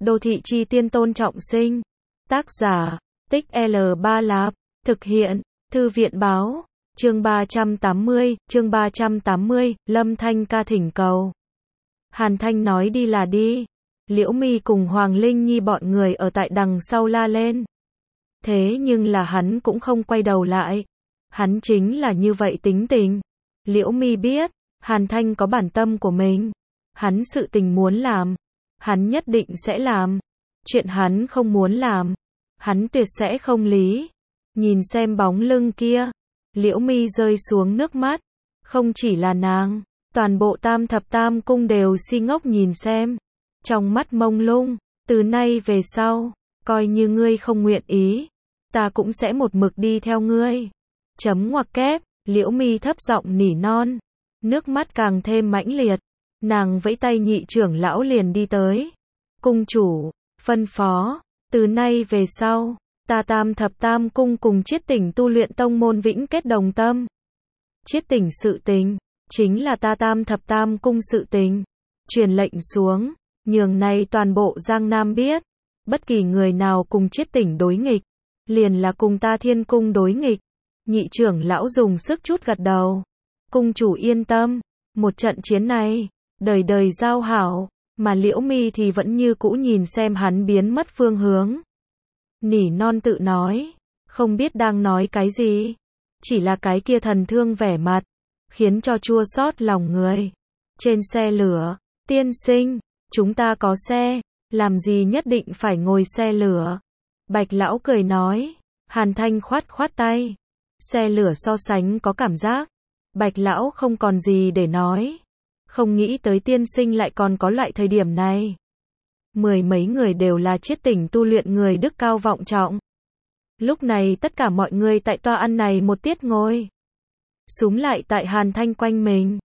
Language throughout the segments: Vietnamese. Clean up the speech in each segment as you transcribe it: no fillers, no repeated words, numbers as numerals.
Đô thị chi tiên Tôn Trọng Sinh. Tác giả, Tích L3 Lạp. Thực hiện, Thư viện báo. Chương 380, Lâm Thanh ca thỉnh cầu. Hàn Thanh nói đi là đi. Liễu Mi cùng Hoàng Linh Nhi bọn người ở tại đằng sau la lên. Thế nhưng là hắn cũng không quay đầu lại. Hắn chính là như vậy tính tình. Liễu Mi biết, Hàn Thanh có bản tâm của mình. Hắn sự tình muốn làm, hắn nhất định sẽ làm. Chuyện hắn không muốn làm, hắn tuyệt sẽ không lý. Nhìn xem bóng lưng kia, Liễu Mi rơi xuống nước mắt. Không chỉ là nàng, toàn bộ Tam Thập Tam Cung đều si ngốc nhìn xem. Trong mắt mông lung, từ nay về sau, coi như ngươi không nguyện ý, ta cũng sẽ một mực đi theo ngươi. Chấm ngoặc kép, Liễu Mi thấp giọng nỉ non. Nước mắt càng thêm mãnh liệt. Nàng vẫy tay nhị trưởng lão liền đi tới. Cung chủ, phân phó, từ nay về sau, ta Tam Thập Tam Cung cùng Chiết Tỉnh tu luyện tông môn vĩnh kết đồng tâm. Chiết Tỉnh sự tình, chính là ta Tam Thập Tam Cung sự tình. Truyền lệnh xuống, nhường này toàn bộ Giang Nam biết. Bất kỳ người nào cùng Chiết Tỉnh đối nghịch, liền là cùng ta Thiên Cung đối nghịch. Nhị trưởng lão dùng sức chút gật đầu. Cung chủ yên tâm, một trận chiến này, đời đời giao hảo, mà Liễu Mi thì vẫn như cũ nhìn xem hắn biến mất phương hướng. Nỉ non tự nói, không biết đang nói cái gì, chỉ là cái kia thần thương vẻ mặt, khiến cho chua xót lòng người. Trên xe lửa, tiên sinh, chúng ta có xe, làm gì nhất định phải ngồi xe lửa. Bạch lão cười nói, Hàn Thanh khoát khoát tay, xe lửa so sánh có cảm giác. Bạch lão không còn gì để nói. Không nghĩ tới tiên sinh lại còn có loại thời điểm này. Mười mấy người đều là Chiết Tỉnh tu luyện người đức cao vọng trọng. Lúc này tất cả mọi người tại toa ăn này một tiết ngồi. Súm lại tại Hàn Thanh quanh mình.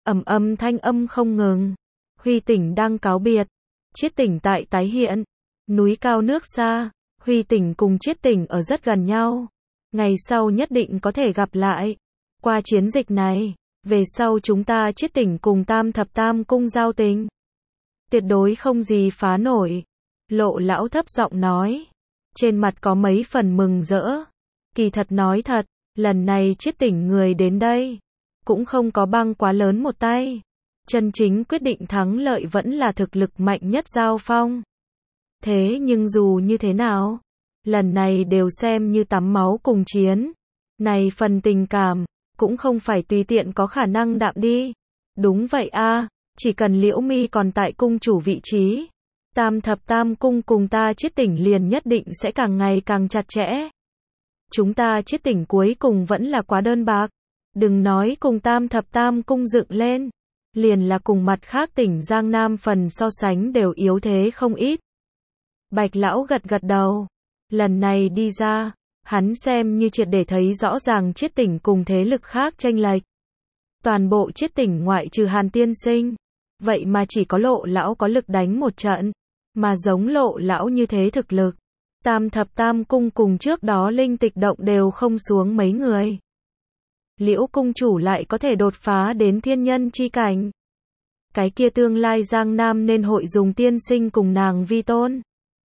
Ầm thanh âm không ngừng. Huy Tỉnh đang cáo biệt. Chiết Tỉnh tại tái hiện. Núi cao nước xa. Huy Tỉnh cùng Chiết Tỉnh ở rất gần nhau. Ngày sau nhất định có thể gặp lại. Qua chiến dịch này, về sau chúng ta Chiết Tỉnh cùng Tam Thập Tam Cung giao tình. Tuyệt đối không gì phá nổi. Lộ lão thấp giọng nói. Trên mặt có mấy phần mừng rỡ. Kỳ thật nói thật, lần này Chiết Tỉnh người đến đây, cũng không có băng quá lớn một tay. Chân chính quyết định thắng lợi vẫn là thực lực mạnh nhất giao phong. Thế nhưng dù như thế nào, lần này đều xem như tắm máu cùng chiến. Này phần tình cảm, cũng không phải tùy tiện có khả năng đạm đi. Đúng vậy a, chỉ cần Liễu Mi còn tại cung chủ vị trí, Tam Thập Tam Cung cùng ta Chiết Tỉnh liền nhất định sẽ càng ngày càng chặt chẽ. Chúng ta Chiết Tỉnh cuối cùng vẫn là quá đơn bạc. Đừng nói cùng Tam Thập Tam Cung dựng lên, liền là cùng mặt khác tỉnh Giang Nam phần so sánh đều yếu thế không ít. Bạch lão gật gật đầu. Lần này đi ra, hắn xem như triệt để thấy rõ ràng Chiết Tỉnh cùng thế lực khác chênh lệch. Toàn bộ Chiết Tỉnh ngoại trừ Hàn tiên sinh, vậy mà chỉ có Lộ lão có lực đánh một trận, mà giống Lộ lão như thế thực lực, Tam Thập Tam Cung cùng trước đó linh tịch động đều không xuống mấy người. Liễu cung chủ lại có thể đột phá đến thiên nhân chi cảnh. Cái kia tương lai Giang Nam nên hội dùng tiên sinh cùng nàng vi tôn.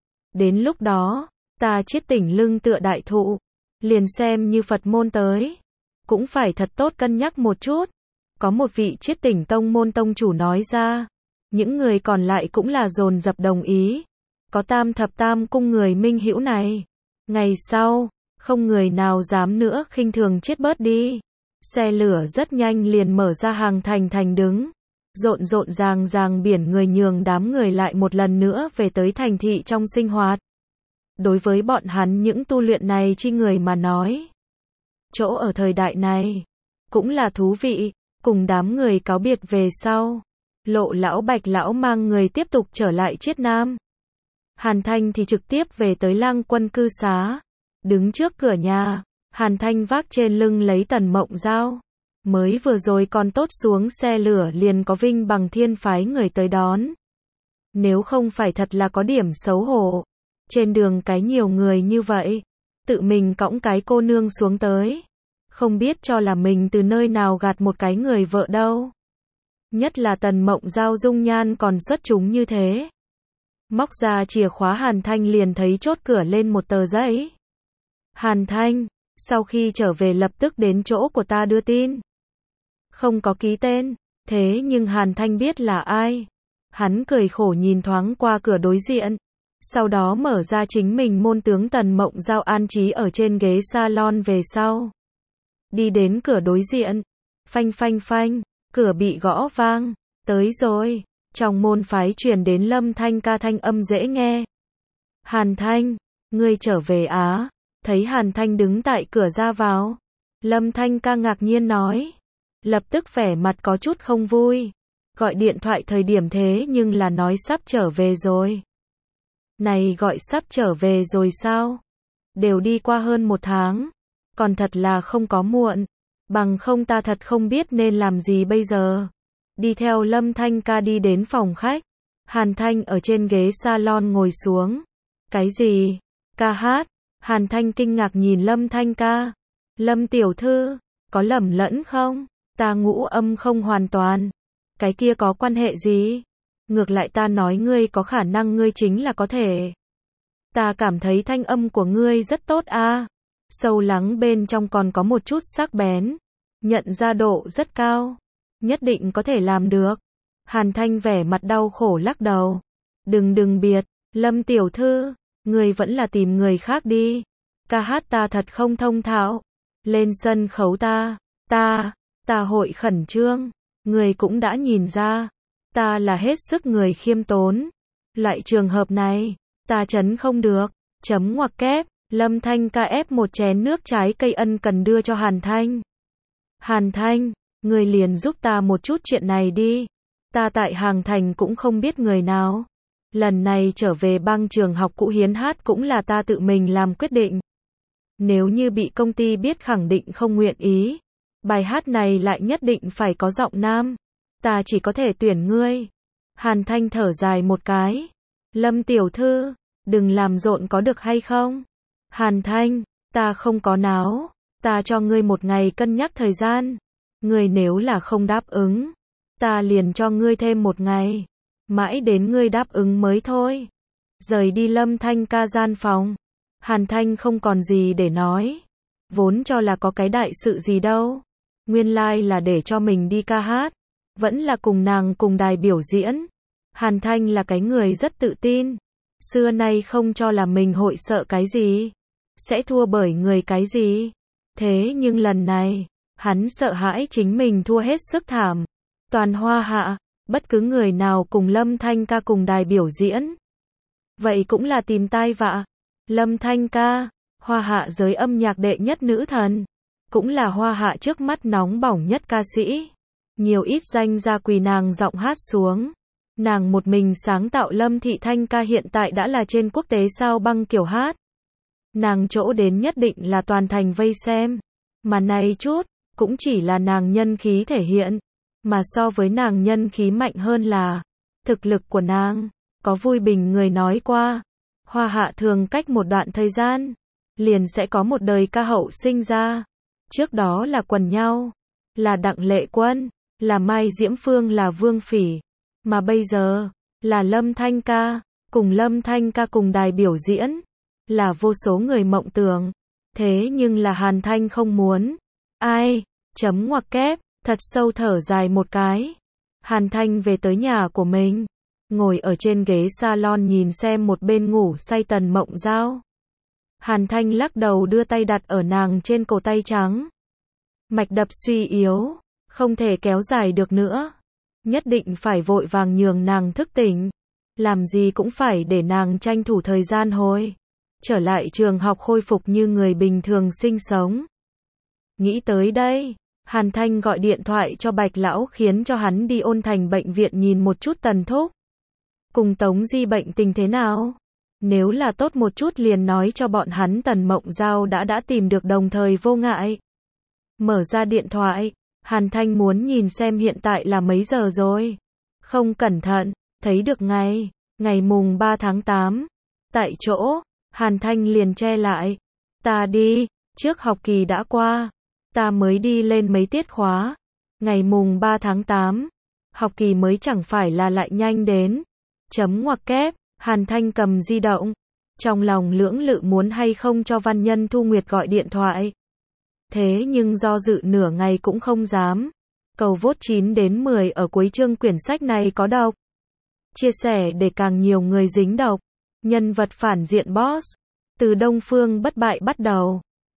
Đến lúc đó, ta Chiết Tỉnh lưng tựa đại thụ, liền xem như Phật môn tới, cũng phải thật tốt cân nhắc một chút. Có một vị Chiết Tỉnh tông môn tông chủ nói ra, những người còn lại cũng là dồn dập đồng ý. Có Tam Thập Tam Cung người minh hữu này, ngày sau, không người nào dám nữa khinh thường chết bớt đi. Xe lửa rất nhanh liền mở ra hàng thành đứng. Rộn ràng biển người nhường đám người lại một lần nữa về tới thành thị trong sinh hoạt. Đối với bọn hắn những tu luyện này chi người mà nói, chỗ ở thời đại này cũng là thú vị. Cùng đám người cáo biệt về sau, Lộ lão Bạch lão mang người tiếp tục trở lại Chiết Nam. Hàn Thanh thì trực tiếp về tới Lang Quân cư xá. Đứng trước cửa nhà, Hàn Thanh vác trên lưng lấy Tần Mộng Giao. Mới vừa rồi còn tốt xuống xe lửa liền có Vinh Bằng Thiên phái người tới đón. Nếu không phải thật là có điểm xấu hổ. Trên đường cái nhiều người như vậy, tự mình cõng cái cô nương xuống tới. Không biết cho là mình từ nơi nào gạt một cái người vợ đâu. Nhất là Tần Mộng Giao dung nhan còn xuất chúng như thế. Móc ra chìa khóa Hàn Thanh liền thấy chốt cửa lên một tờ giấy. Hàn Thanh, sau khi trở về lập tức đến chỗ của ta đưa tin. Không có ký tên, thế nhưng Hàn Thanh biết là ai. Hắn cười khổ nhìn thoáng qua cửa đối diện. Sau đó mở ra chính mình môn tướng Tần Mộng Giao an trí ở trên ghế salon về sau. Đi đến cửa đối diện. Phanh phanh phanh, cửa bị gõ vang. Tới rồi. Trong môn phái truyền đến Lâm Thanh ca thanh âm dễ nghe. Hàn Thanh, ngươi trở về á. Thấy Hàn Thanh đứng tại cửa ra vào. Lâm Thanh ca ngạc nhiên nói. Lập tức vẻ mặt có chút không vui. Gọi điện thoại thời điểm thế nhưng là nói sắp trở về rồi. Này gọi sắp trở về rồi sao? Đều đi qua hơn 1 tháng. Còn thật là không có muộn. Bằng không ta thật không biết nên làm gì bây giờ. Đi theo Lâm Thanh ca đi đến phòng khách. Hàn Thanh ở trên ghế salon ngồi xuống. Cái gì? Ca hát? Hàn Thanh kinh ngạc nhìn Lâm Thanh ca. Lâm tiểu thư, có lầm lẫn không? Ta ngũ âm không hoàn toàn. Cái kia có quan hệ gì? Ngược lại ta nói ngươi có khả năng ngươi chính là có thể. Ta cảm thấy thanh âm của ngươi rất tốt a. Sâu lắng bên trong còn có một chút sắc bén. Nhận ra độ rất cao. Nhất định có thể làm được. Hàn Thanh vẻ mặt đau khổ lắc đầu. Đừng biệt, Lâm tiểu thư, ngươi vẫn là tìm người khác đi. Ca hát ta thật không thông thạo. Lên sân khấu ta hội khẩn trương. Người cũng đã nhìn ra. Ta là hết sức người khiêm tốn. Loại trường hợp này, ta chấn không được. Chấm ngoặc kép, Lâm Thanh ca ép một chén nước trái cây ân cần đưa cho Hàn Thanh. Hàn Thanh, người liền giúp ta một chút chuyện này đi. Ta tại Hàng Thành cũng không biết người nào. Lần này trở về bang trường học cũ hiến hát cũng là ta tự mình làm quyết định. Nếu như bị công ty biết khẳng định không nguyện ý. Bài hát này lại nhất định phải có giọng nam. Ta chỉ có thể tuyển ngươi. Hàn Thanh thở dài một cái. Lâm tiểu thư, đừng làm rộn có được hay không? Hàn Thanh, ta không có náo. Ta cho ngươi 1 ngày cân nhắc thời gian. Ngươi nếu là không đáp ứng, ta liền cho ngươi thêm 1 ngày. Mãi đến ngươi đáp ứng mới thôi. Rời đi Lâm Thanh ca gian phòng. Hàn Thanh không còn gì để nói. Vốn cho là có cái đại sự gì đâu. Nguyên lai là để cho mình đi ca hát. Vẫn là cùng nàng cùng đài biểu diễn. Hàn Thanh là cái người rất tự tin. Xưa nay không cho là mình hội sợ cái gì. Sẽ thua bởi người cái gì. Thế nhưng lần này, hắn sợ hãi chính mình thua hết sức thảm. Toàn Hoa Hạ, bất cứ người nào cùng Lâm Thanh ca cùng đài biểu diễn. Vậy cũng là tìm tai vạ. Lâm Thanh ca, Hoa Hạ giới âm nhạc đệ nhất nữ thần. Cũng là Hoa Hạ trước mắt nóng bỏng nhất ca sĩ. Nhiều ít danh gia quỳ nàng giọng hát xuống. Nàng một mình sáng tạo Lâm Thị Thanh ca hiện tại đã là trên quốc tế sao băng kiểu hát. Nàng chỗ đến nhất định là toàn thành vây xem. Mà này chút, cũng chỉ là nàng nhân khí thể hiện. Mà so với nàng nhân khí mạnh hơn là thực lực của nàng. Có Vui Bình người nói qua, Hoa Hạ thường cách một đoạn thời gian, liền sẽ có một đời ca hậu sinh ra. Trước đó là Quần Nhau, là Đặng Lệ Quân, là Mai Diễm Phương, là Vương Phỉ. Mà bây giờ, là Lâm Thanh ca, cùng Lâm Thanh ca cùng đài biểu diễn. Là vô số người mộng tưởng. Thế nhưng là Hàn Thanh không muốn. Ai? Chấm ngoặc kép, thật sâu thở dài một cái. Hàn Thanh về tới nhà của mình. Ngồi ở trên ghế salon nhìn xem một bên ngủ say Tần Mộng Giao. Hàn Thanh lắc đầu đưa tay đặt ở nàng trên cổ tay trắng. Mạch đập suy yếu, không thể kéo dài được nữa. Nhất định phải vội vàng nhường nàng thức tỉnh. Làm gì cũng phải để nàng tranh thủ thời gian hồi. Trở lại trường học khôi phục như người bình thường sinh sống. Nghĩ tới đây, Hàn Thanh gọi điện thoại cho Bạch Lão khiến cho hắn đi Ôn Thành bệnh viện nhìn một chút Tần thúc. Cùng Tống Di bệnh tình thế nào? Nếu là tốt một chút liền nói cho bọn hắn Tần Mộng Giao đã tìm được đồng thời vô ngại. Mở ra điện thoại, Hàn Thanh muốn nhìn xem hiện tại là mấy giờ rồi. Không cẩn thận, thấy được ngày mùng 3 tháng 8. Tại chỗ, Hàn Thanh liền che lại. Ta đi, trước học kỳ đã qua. Ta mới đi lên mấy tiết khóa. Ngày mùng 3 tháng 8. Học kỳ mới chẳng phải là lại nhanh đến. Chấm ngoặc kép, Hàn Thanh cầm di động, trong lòng lưỡng lự muốn hay không cho Văn Nhân Thu Nguyệt gọi điện thoại. Thế nhưng do dự nửa ngày cũng không dám. Cầu vote 9 đến 10 ở cuối chương quyển sách này có độc. Chia sẻ để càng nhiều người dính độc. Nhân vật phản diện boss. Từ Đông Phương bất bại bắt đầu.